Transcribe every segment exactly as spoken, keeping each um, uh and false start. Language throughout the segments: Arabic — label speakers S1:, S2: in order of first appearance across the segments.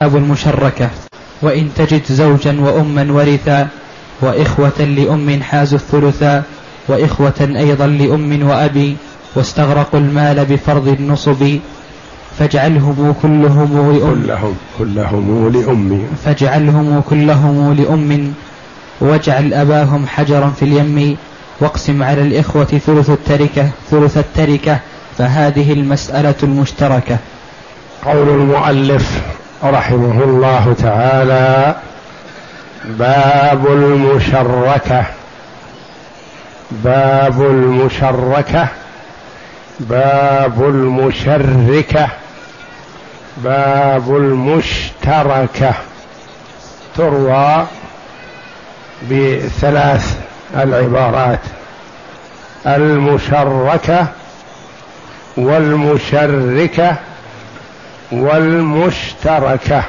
S1: أبو المشركة. وإن تجد زوجا وأما ورثا وإخوة لأم حازوا الثلثا وإخوة أيضا لأم وأبي واستغرقوا المال بفرض النصب فاجعلهم كلهم
S2: كلهم كلهم لأم
S1: فاجعلهم كلهم لأم واجعل أباهم حجرا في اليم واقسم على الإخوة ثلث التركة ثلث التركة فهذه المسألة المشتركة.
S2: قول المؤلف رحمه الله تعالى: باب المشركة. باب المشركة، باب المشركة، باب المشتركة، تروى بثلاث العبارات: المشركة والمشركة والمشتركة.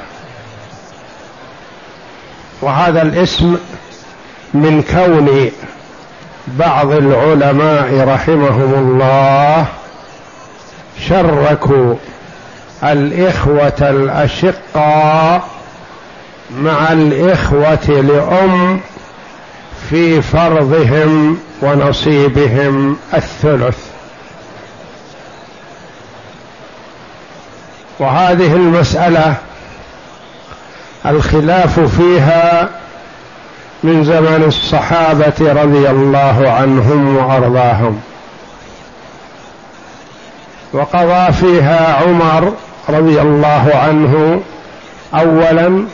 S2: وهذا الاسم من كون بعض العلماء رحمهم الله شركوا الإخوة الأشقاء مع الإخوة لأم في فرضهم ونصيبهم الثلث. وهذه المسألة الخلاف فيها من زمن الصحابة رضي الله عنهم وأرضاهم، وقضى فيها عمر رضي الله عنه أولا،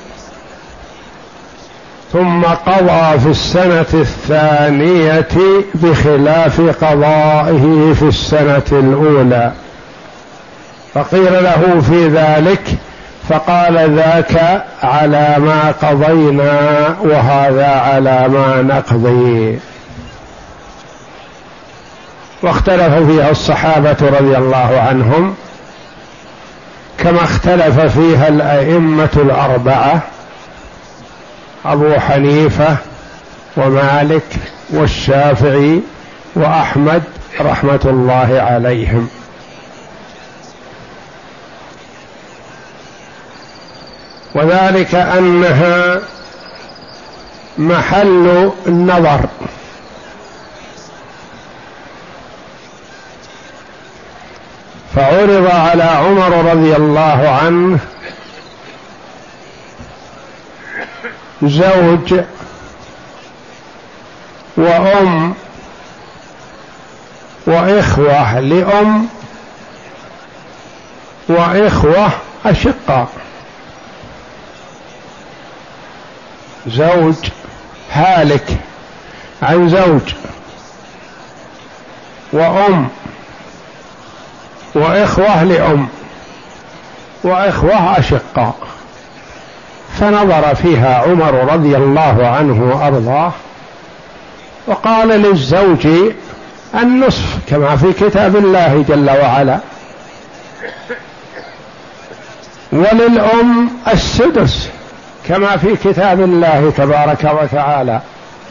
S2: ثم قضى في السنة الثانية بخلاف قضائه في السنة الأولى، فقيل له في ذلك فقال: ذاك على ما قضينا وهذا على ما نقضي. واختلف فيها الصحابة رضي الله عنهم، كما اختلف فيها الأئمة الأربعة: أبو حنيفة ومالك والشافعي وأحمد رحمة الله عليهم. وذلك أنها محل النظر، فعرض على عمر رضي الله عنه زوج وأم وإخوة لأم وإخوة أشقاء. زوج هالك عن زوج وأم وإخوة لأم وإخوة أشقاء، فنظر فيها عمر رضي الله عنه وأرضاه وقال: للزوج النصف كما في كتاب الله جل وعلا، وللأم السدس كما في كتاب الله تبارك وتعالى،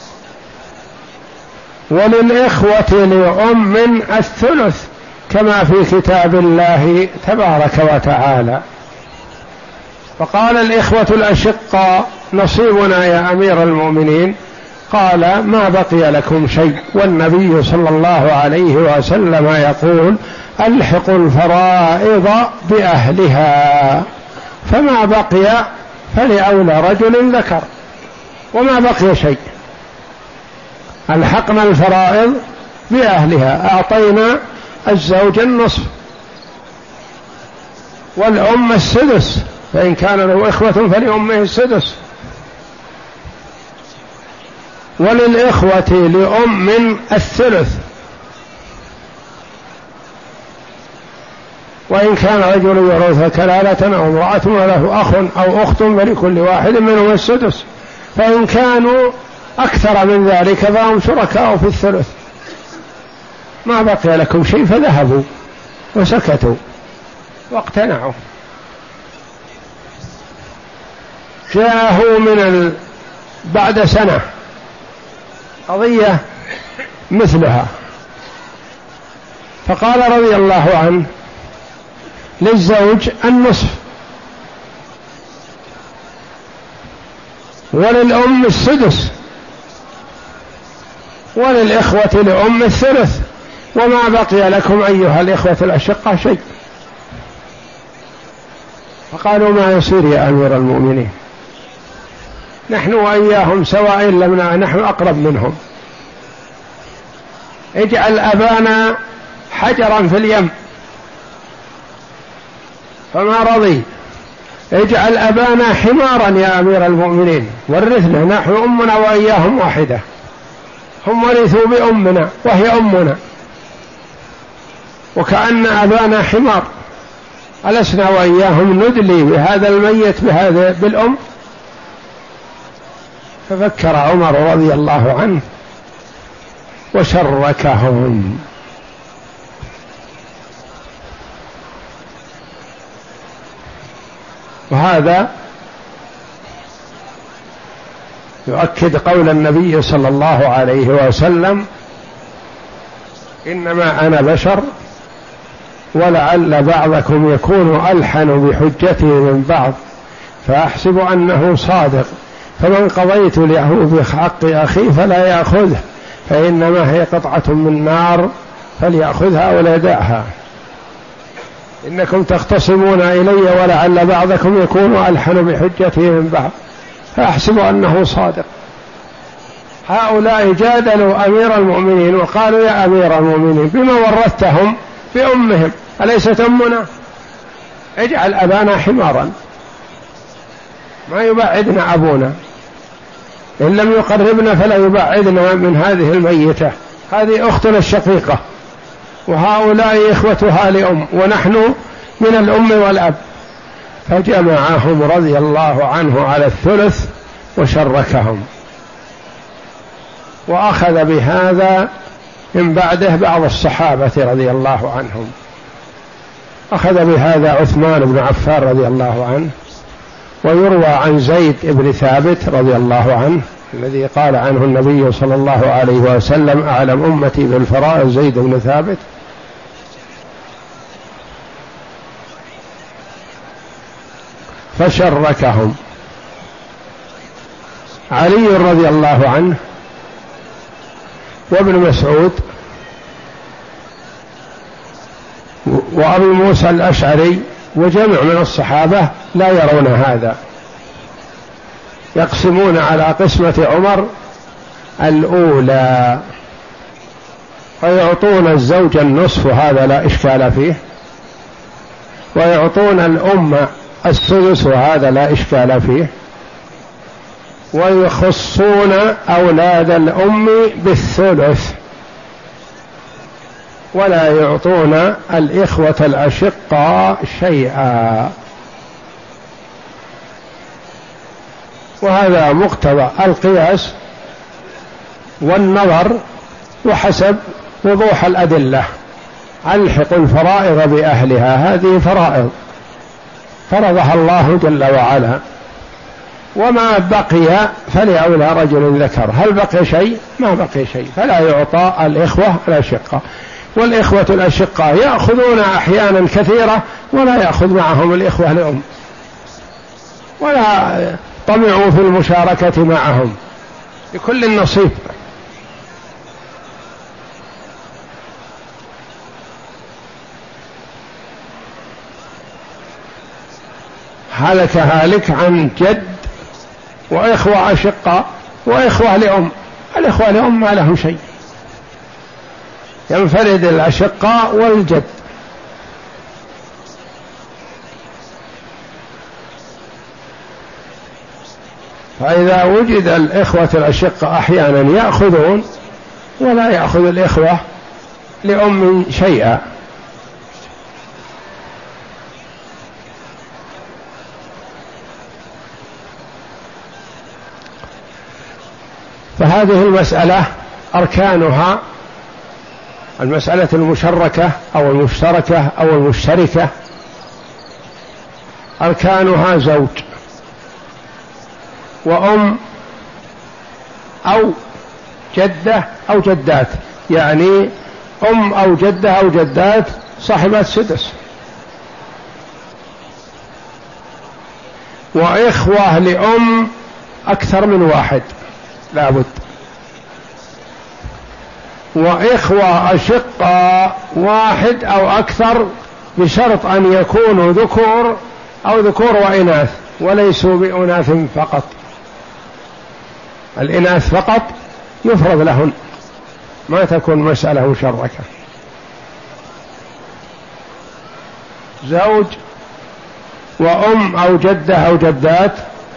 S2: وللإخوة لأم الثلث كما في كتاب الله تبارك وتعالى. فقال: الإخوة الأشقاء نصيبنا يا أمير المؤمنين. قال: ما بقي لكم شيء، والنبي صلى الله عليه وسلم يقول: ألحقوا الفرائض بأهلها، فما بقي فلأولى رجل ذكر، وما بقي شيء. ألحقنا الفرائض بأهلها، أعطينا الزوج النصف والأم السدس، فإن كان له إخوة فلأمه السدس، وللإخوة لأم الثلث، وإن كان رجل يورث كلالة أو امرأة وله أخ أو أخت فلكل واحد منهم السدس، فإن كانوا أكثر من ذلك فهم شركاء في الثلث. ما بقي لكم شيء، فذهبوا وسكتوا واقتنعوا. جاءه من ال... بعد سنة قضية مثلها، فقال رضي الله عنه: للزوج النصف وللأم السدس، وللإخوة لأم الثلث، وما بقي لكم أيها الإخوة الأشقة شيء. فقالوا ما يصير يا أمير المؤمنين، نحن وإياهم سواء لمنا، نحن أقرب منهم، اجعل أبانا حجرا في اليم. فما رضي، اجعل أبانا حمارا يا أمير المؤمنين، ورثنا، نحن أمنا وإياهم واحدة، هم ورثوا بأمنا وهي أمنا، وكأن أبانا حمار، ألسنا وإياهم ندلي بهذا الميت بهذا بالأم؟ ففكر عمر رضي الله عنه وشركهم. وهذا يؤكد قول النبي صلى الله عليه وسلم: إنما أنا بشر ولعل بعضكم يكون ألحن بحجته من بعض، فأحسب أنه صادق، فمن قضيت له بحق أخي فلا يأخذه، فإنما هي قطعة من نار فليأخذها ولا يدعها. إنكم تختصمون إلي ولعل بعضكم يكون ألحن بحجته من بعض، فأحسب أنه صادق. هؤلاء جادلوا أمير المؤمنين وقالوا: يا أمير المؤمنين بما ورثتهم بأمهم، أليست أمنا؟ اجعل أبانا حمارا، ما يبعدنا أبونا، إن لم يقربنا فلا يبعدنا من هذه الميتة، هذه أختنا الشقيقة، وهؤلاء إخوتها لأم، ونحن من الأم والأب. فجمعهم رضي الله عنه على الثلث وشركهم، وأخذ بهذا من بعده بعض الصحابة رضي الله عنهم. أخذ بهذا عثمان بن عفان رضي الله عنه، ويروى عن زيد بن ثابت رضي الله عنه الذي قال عنه النبي صلى الله عليه وسلم: أعلم أمتي بالفرائض زيد بن ثابت. فشركهم علي رضي الله عنه وابن مسعود وأبي موسى الأشعري وجمع من الصحابة لا يرون هذا، يقسمون على قسمة عمر الأولى، ويعطون الزوج النصف، هذا لا إشكال فيه، ويعطون الأم السدس، وهذا لا إشكال فيه، ويخصون أولاد الأم بالثلث، ولا يعطون الإخوة الأشقاء شيئا. وهذا مقتضى القياس والنظر وحسب وضوح الأدلة. ألحق الفرائض بأهلها، هذه فرائض فرضها الله جل وعلا، وما بقي فلأولى رجل ذكر. هل بقي شيء؟ ما بقي شيء، فلا يعطى الإخوة الأشقاء. والإخوة الأشقاء يأخذون أحيانا كثيرة ولا يأخذ معهم الإخوة الأم، ولا طمعوا في المشاركة معهم، لكل النصيب. هلك هالك عن جد وإخوة أشقاء وإخوة لأم. الإخوة لأم ما لهم شيء، ينفرد الأشقاء والجد. فإذا وجد الإخوة الأشقاء أحيانا يأخذون ولا يأخذ الإخوة لأم شيئا. فهذه المسألة أركانها، المسألة المشركة أو المشتركة أو المشتركة، أركانها زوج وأم أو جدة أو جدات، يعني أم أو جدة أو جدات صاحبات سدس، وإخوة لأم أكثر من واحد لابد. وإخوة أشقاء واحد أو أكثر بشرط أن يكونوا ذكور أو ذكور وإناث وليسوا بأناث فقط. الإناث فقط يفرض لهن، ما تكون مسألة مشركة. زوج وأم أو جدة أو جدات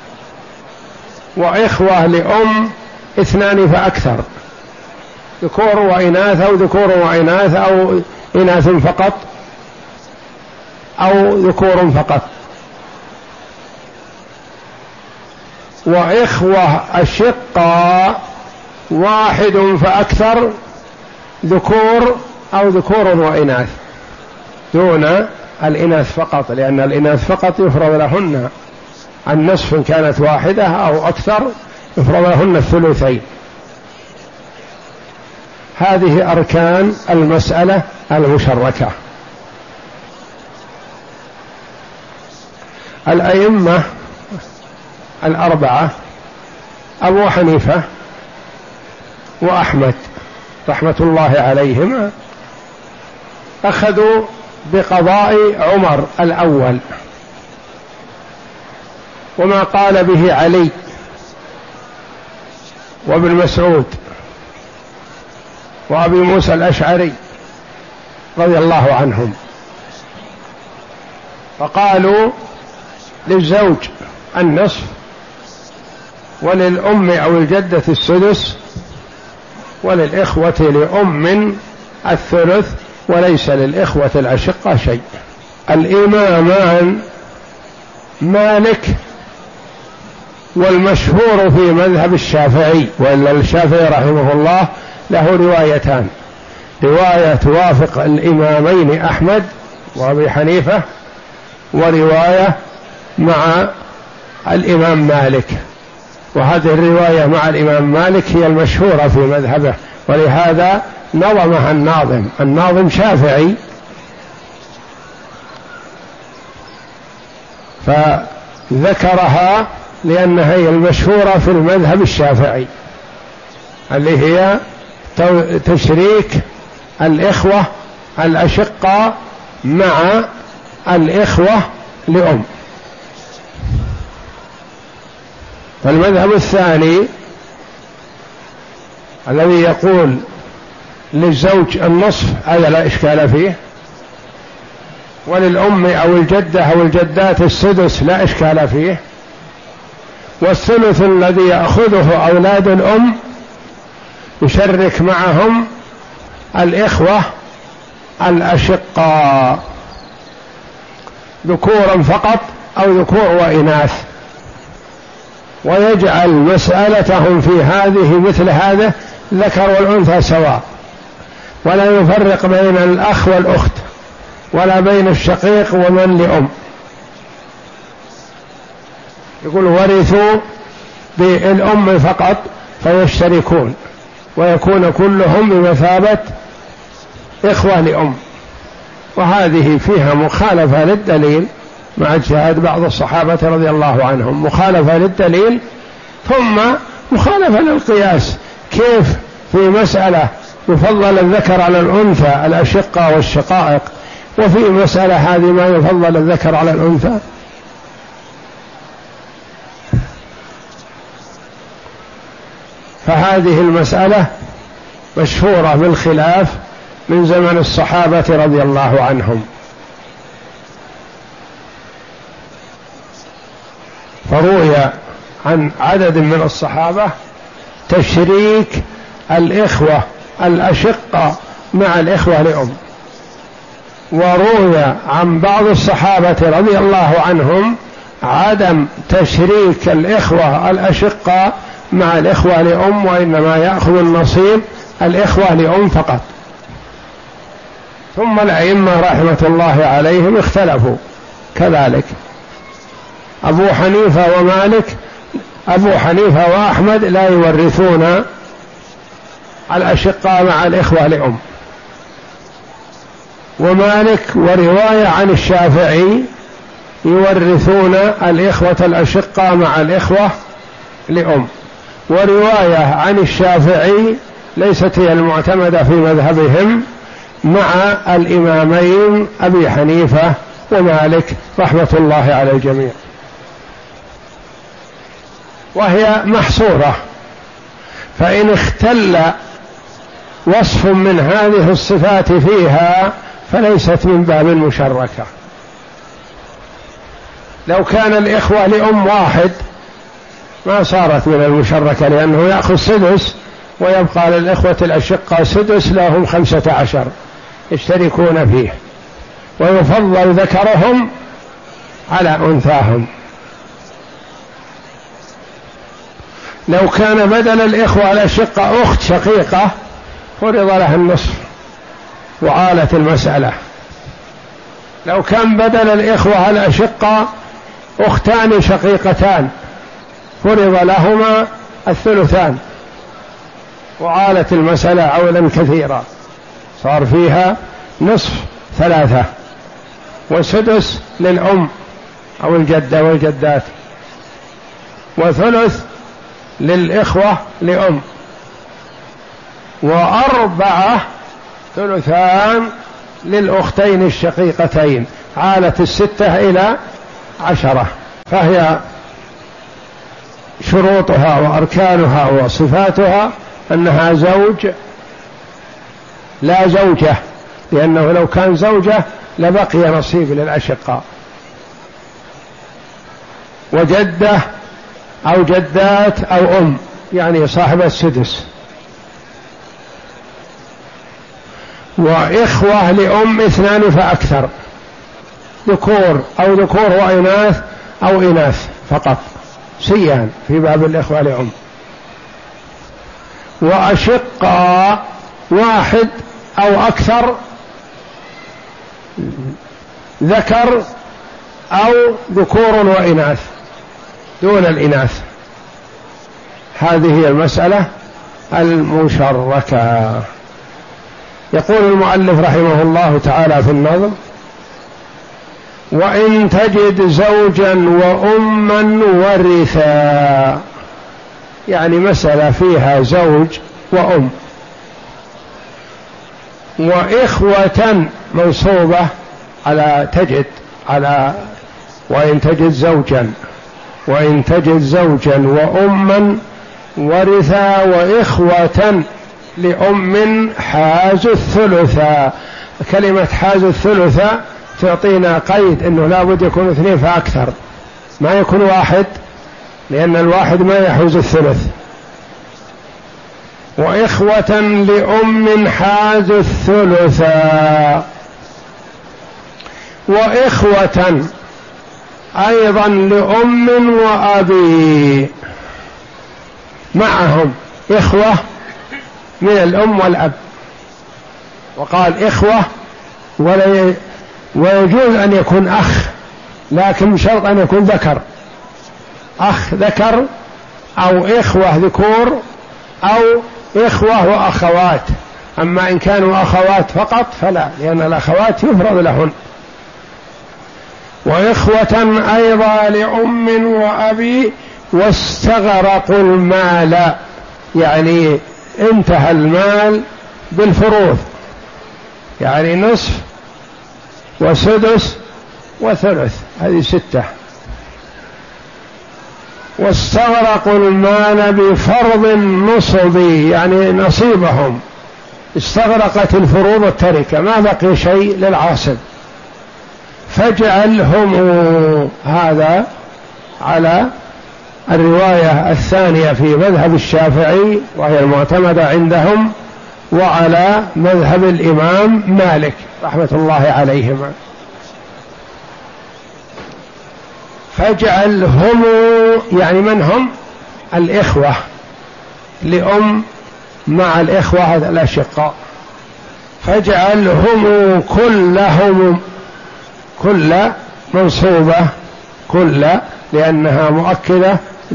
S2: وإخوة لأم اثنان فأكثر، ذكور وإناث أو ذكور وإناث أو إناث فقط أو ذكور فقط. وإخوة أشقاء واحد فأكثر، ذكور أو ذكور وإناث دون الإناث فقط، لأن الإناث فقط يفرض لهن النصف إن كانت واحدة أو أكثر، يفرض لهن الثلثين. هذه أركان المسألة المشركة. الأئمة الأربعة أبو حنيفة وأحمد رحمة الله عليهما أخذوا بقضاء عمر الأول وما قال به علي وابن مسعود وأبي موسى الأشعري رضي الله عنهم، فقالوا للزوج النصف وللأم أو الجدة السدس وللإخوة لأم الثلث وليس للإخوة الأشقة شيء. الإمامان مالك والمشهور في مذهب الشافعي، وإلا الشافعي رحمه الله له روايتان، رواية توافق الإمامين أحمد وأبي حنيفة، ورواية مع الإمام مالك، وهذه الرواية مع الإمام مالك هي المشهورة في مذهبه، ولهذا نظمها الناظم الناظم شافعي فذكرها لأنها هي المشهورة في المذهب الشافعي، اللي هي تشريك الإخوة الأشقاء مع الإخوة لأم. فالمذهب الثاني الذي يقول للزوج النصف هذا لا إشكال فيه، وللأم أو الجدة أو الجدات السدس لا إشكال فيه، والثلث الذي يأخذه أولاد الأم يشرك معهم الإخوة الأشقاء ذكورا فقط أو ذكور وإناث، ويجعل مسألتهم في هذه مثل هذا ذكر والأنثى سواء، ولا يفرق بين الأخ والأخت ولا بين الشقيق ومن لأم. يقول ورثوا بالأم فقط فيشتركون ويكون كلهم بمثابة إخوة لأم، وهذه فيها مخالفة للدليل مع اجتهاد بعض الصحابة رضي الله عنهم، مخالفة للدليل ثم مخالفة للقياس. كيف في مسألة يفضل الذكر على الأنثى الأشقة والشقائق، وفي مسألة هذه ما يفضل الذكر على الأنثى؟ فهذه المسألة مشهورة بالخلاف من زمن الصحابة رضي الله عنهم. فروي عن عدد من الصحابة تشريك الإخوة الأشقة مع الإخوة لأم، وروي عن بعض الصحابة رضي الله عنهم عدم تشريك الإخوة الأشقة مع الإخوة لأم، وإنما يأخذ النصيب الإخوة لأم فقط. ثم الأئمة رحمة الله عليهم اختلفوا كذلك، أبو حنيفة ومالك أبو حنيفة وأحمد لا يورثون الأشقاء مع الإخوة لأم، ومالك ورواية عن الشافعي يورثون الإخوة الأشقاء مع الإخوة لأم. ورواية عن الشافعي ليست هي المعتمدة في مذهبهم مع الإمامين أبي حنيفة ومالك رحمة الله على الجميع، وهي محصورة، فإن اختل وصف من هذه الصفات فيها فليست من باب المشركة. لو كان الإخوة لأم واحد ما صارت من المشركة، لأنه يأخذ سدس ويبقى للإخوة الأشقاء سدس، لهم خمسة عشر يشتركون فيه، ويفضل ذكرهم على أنثاهم. لو كان بدل الإخوة الأشقاء أخت شقيقة فرض لها النصف وعالت المسألة. لو كان بدل الإخوة الأشقاء أختان شقيقتان فرض لهما الثلثان وعالت المسألة عولا كثيرا، صار فيها نصف ثلاثة وسدس للأم أو الجدة والجدات وثلث للإخوة لأم وأربعة ثلثان للأختين الشقيقتين، عالت الستة إلى عشرة. فهي شروطها وأركانها وصفاتها أنها زوج لا زوجة، لأنه لو كان زوجة لبقي نصيب للأشقاء، وجدة أو جدات أو أم يعني صاحب السدس، وإخوة لأم اثنان فأكثر، ذكور أو ذكور وإناث أو إناث فقط، سيان في باب الإخوة لأم. وأشقاء واحد أو أكثر، ذكر أو ذكور وإناث دون الإناث. هذه هي المسألة المشركة. يقول المؤلف رحمه الله تعالى في النظم: وإن تجد زوجا وأما ورثا، يعني مسألة فيها زوج وأم وإخوة منصوبة على تجد على وإن تجد زوجا وإن تجد زوجا وأما ورثا وإخوة لأم حاز الثلثا. كلمة حاز الثلثا تعطينا قيد أنه لا بد يكون اثنين فأكثر، ما يكون واحد، لأن الواحد ما يحوز الثلث. وإخوة لأم حاز الثلثا، وإخوة أيضا لأم وأبي، معهم إخوة من الأم والأب. وقال إخوة ولا ويجوز أن يكون أخ، لكن بشرط أن يكون ذكر، أخ ذكر أو إخوة ذكور أو إخوة وأخوات. أما إن كانوا أخوات فقط فلا، لأن الأخوات يفرض لهن. وإخوة أيضا لأم وأبي واستغرقوا المال، يعني انتهى المال بالفروض، يعني نصف وسدس وثلث، هذه ستة. واستغرقوا المال بفرض النصب، يعني نصيبهم، استغرقت الفروض التركة، ما بقي شيء للعاصب. فاجعلهم، هذا على الرواية الثانية في مذهب الشافعي وهي المعتمدة عندهم، وعلى مذهب الإمام مالك رحمة الله عليهما. فاجعلهم يعني من هم؟ الإخوة لأم مع الإخوة الأشقاء. فاجعلهم كلهم، كل منصوبة، كل لأنها مؤكدة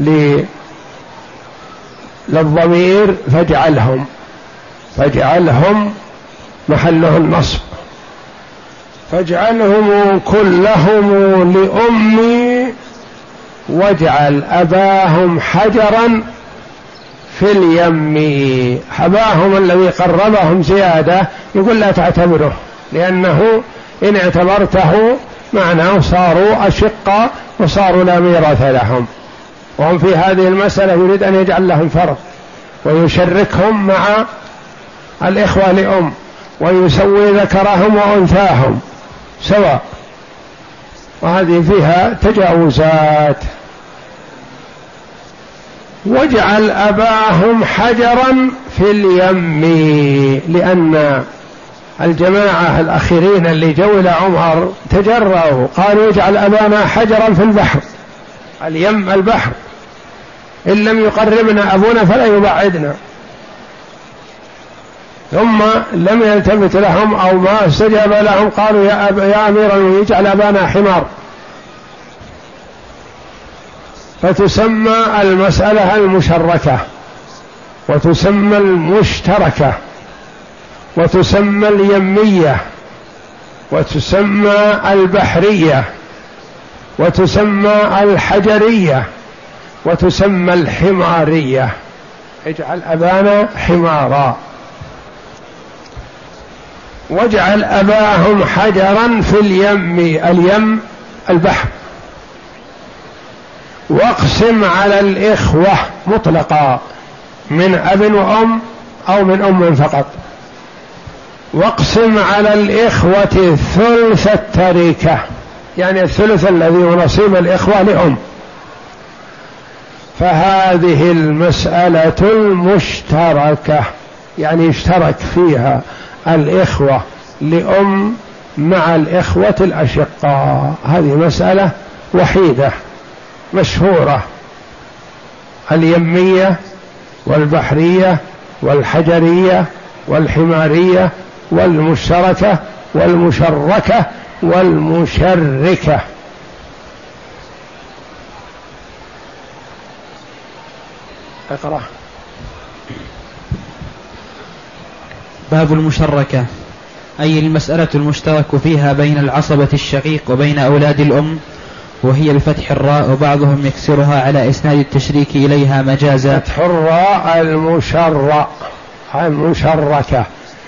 S2: للضمير، فاجعلهم، فاجعلهم محله النصب. فاجعلهم كلهم لأمي واجعل أباهم حجرا في اليم. أباهم الذي قربهم زيادة يقول لا تعتبره، لأنه إن اعتبرته معناه صاروا أشقة وصاروا لا ميراث لهم، وهم في هذه المسألة يريد أن يجعل لهم فرق ويشركهم مع الإخوة لأم ويسوي ذكرهم وأنثاهم سواء، وهذه فيها تجاوزات. واجعل أباهم حجرا في اليم، لأن الجماعة الأخيرين اللي جو إلى عمر تجرأوا قالوا اجعل أبانا حجرا في البحر، اليم البحر، إن لم يقربنا أبونا فلا يبعدنا، ثم لم يلتفت لهم أو ما استجاب لهم قالوا يا, أب... يا أمير المؤمنين اجعل أبانا حمار. فتسمى المسألة المشركة، وتسمى المشتركة، وتسمى اليمية، وتسمى البحرية، وتسمى الحجرية، وتسمى الحمارية. اجعل أبانا حمارا. واجعل أباهم حجرا في اليم، اليم البحر. واقسم على الإخوة مطلقا من أب وأم أو من أم فقط. واقسم على الإخوة ثلث التركة، يعني الثلث الذي هو نصيب الإخوة لأم. فهذه المسألة المشتركة، يعني اشترك فيها الإخوة لأم مع الإخوة الأشقاء، هذه مسألة وحيدة مشهورة، اليمية والبحرية والحجرية والحمارية والمشتركة والمشركة والمشركة. اقرأ.
S1: باب المشركة، أي المسألة المشترك فيها بين العصبة الشقيق وبين أولاد الأم، وهي بفتح الراء، وبعضهم يكسرها على إسناد التشريك إليها مجازا.
S2: فتح الراء المشرع المشركة،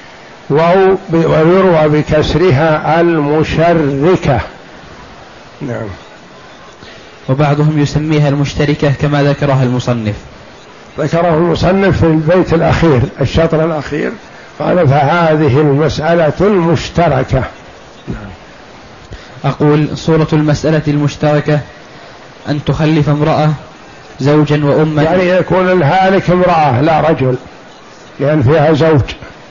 S2: ويروى بكسرها المشركة. نعم.
S1: وبعضهم يسميها المشتركة كما ذكرها المصنف.
S2: ذكره المصنف في البيت الأخير، الشطر الأخير، قال فهذه المسألة المشتركة. نعم.
S1: أقول صورة المسألة المشتركة أن تخلف امرأة زوجا وأما،
S2: يعني يكون الهالك امرأة لا رجل، لأن فيها زوج.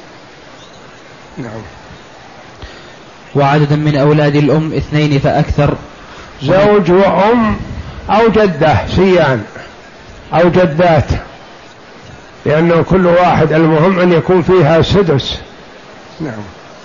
S2: نعم.
S1: وعددا من أولاد الأم اثنين فأكثر،
S2: زوج وأم أو جدة سيان أو جدات، لأنه كل واحد المهم أن يكون فيها سدس. نعم.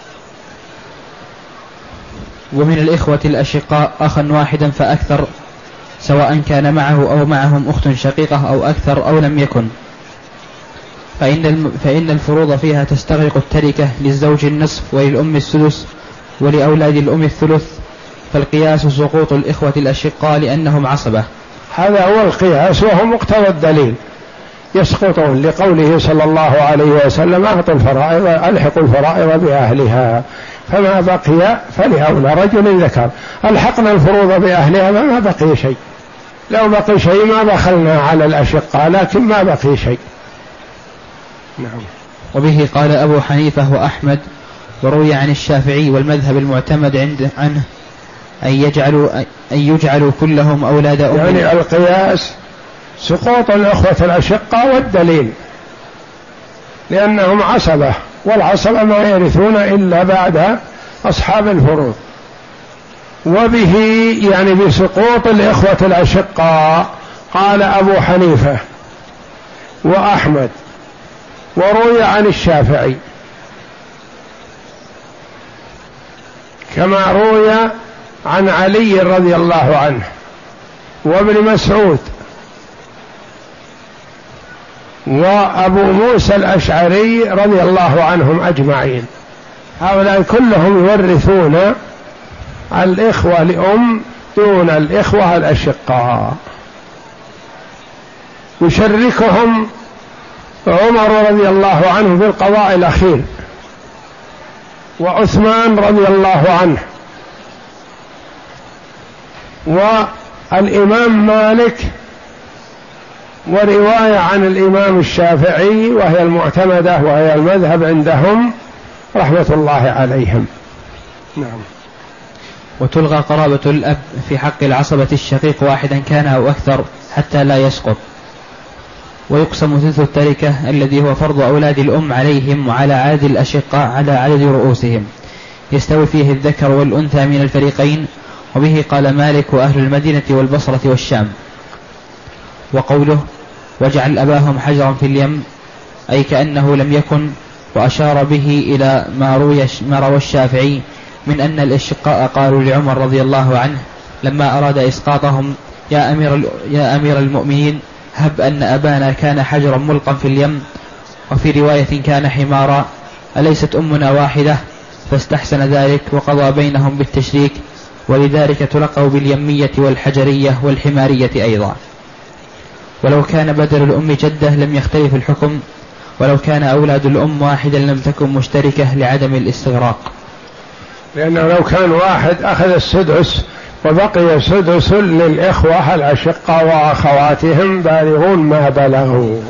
S1: ومن الإخوة الأشقاء أخا واحدا فأكثر، سواء كان معه أو معهم أخت شقيقة أو أكثر أو لم يكن، فإن, الم... فإن الفروض فيها تستغرق التركة، للزوج النصف وللأم السدس ولأولاد الأم الثلث، فالقياس سقوط الإخوة الأشقاء لأنهم عصبة.
S2: هذا هو القياس وهو مقتضى الدليل، يسقطون لقوله صلى الله عليه وسلم أعطوا الفرائض ألحقوا الفرائض بأهلها، فما بقي فلأولى رجل ذكر. ألحقنا الفروض بأهلها فما بقي شيء، لو بقي شيء ما دخلنا على الأشقاء، لكن ما بقي شيء. نعم.
S1: وبه قال أبو حنيفة وأحمد، وروي عن الشافعي والمذهب المعتمد عند عنه أن يجعلوا, أن يجعلوا كلهم أولاد أم.
S2: يعني القياس سقوط الأخوة الأشقاء والدليل، لأنهم عصبة، والعصبة ما يرثون إلا بعد أصحاب الفروض. وبه يعني بسقوط الإخوة الأشقاء قال أبو حنيفة وأحمد، وروي عن الشافعي، كما روي عن علي رضي الله عنه وابن مسعود وأبو موسى الأشعري رضي الله عنهم أجمعين. هؤلاء كلهم يورثون الإخوة لأم دون الإخوة الأشقاء. يشركهم عمر رضي الله عنه في القضاء الأخير، وعثمان رضي الله عنه، والإمام مالك، ورواية عن الإمام الشافعي وهي المعتمدة وهي المذهب عندهم رحمة الله عليهم. نعم.
S1: وتلغى قرابة الأب في حق العصبة الشقيق واحدا كان أو أكثر حتى لا يسقط. ويقسم ثلث التركة الذي هو فرض أولاد الأم عليهم وعلى عدد الأشقاء على عدد رؤوسهم، يستوي فيه الذكر والأنثى من الفريقين، وبه قال مالك وأهل المدينة والبصرة والشام. وقوله واجعل أباهم حجرا في اليم أي كأنه لم يكن، وأشار به إلى ما روي ما روى الشافعي من أن الأشقاء قالوا لعمر رضي الله عنه لما أراد إسقاطهم يا أمير, يا أمير المؤمنين هب أن أبانا كان حجرا ملقا في اليم، وفي رواية كان حمارا، أليست أمنا واحدة؟ فاستحسن ذلك وقضى بينهم بالتشريك، ولذلك تلقوا باليمية والحجرية والحمارية أيضا. ولو كان بدل الأم جدة لم يختلف الحكم، ولو كان أولاد الأم واحدا لم تكن مشتركة لعدم الاستغراق،
S2: لأنه لو كان واحد أخذ السدس وبقي سدس للإخوة الأشقاء وأخواتهم بالغون ما بلغوا.